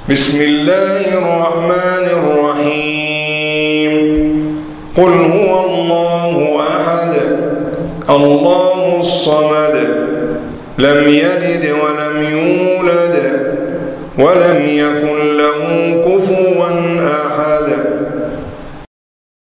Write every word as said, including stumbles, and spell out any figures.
بسم الله الرحمن الرحيم قل هو الله أحد الله الصمد لم يلد ولم يولد ولم يكن له كفوا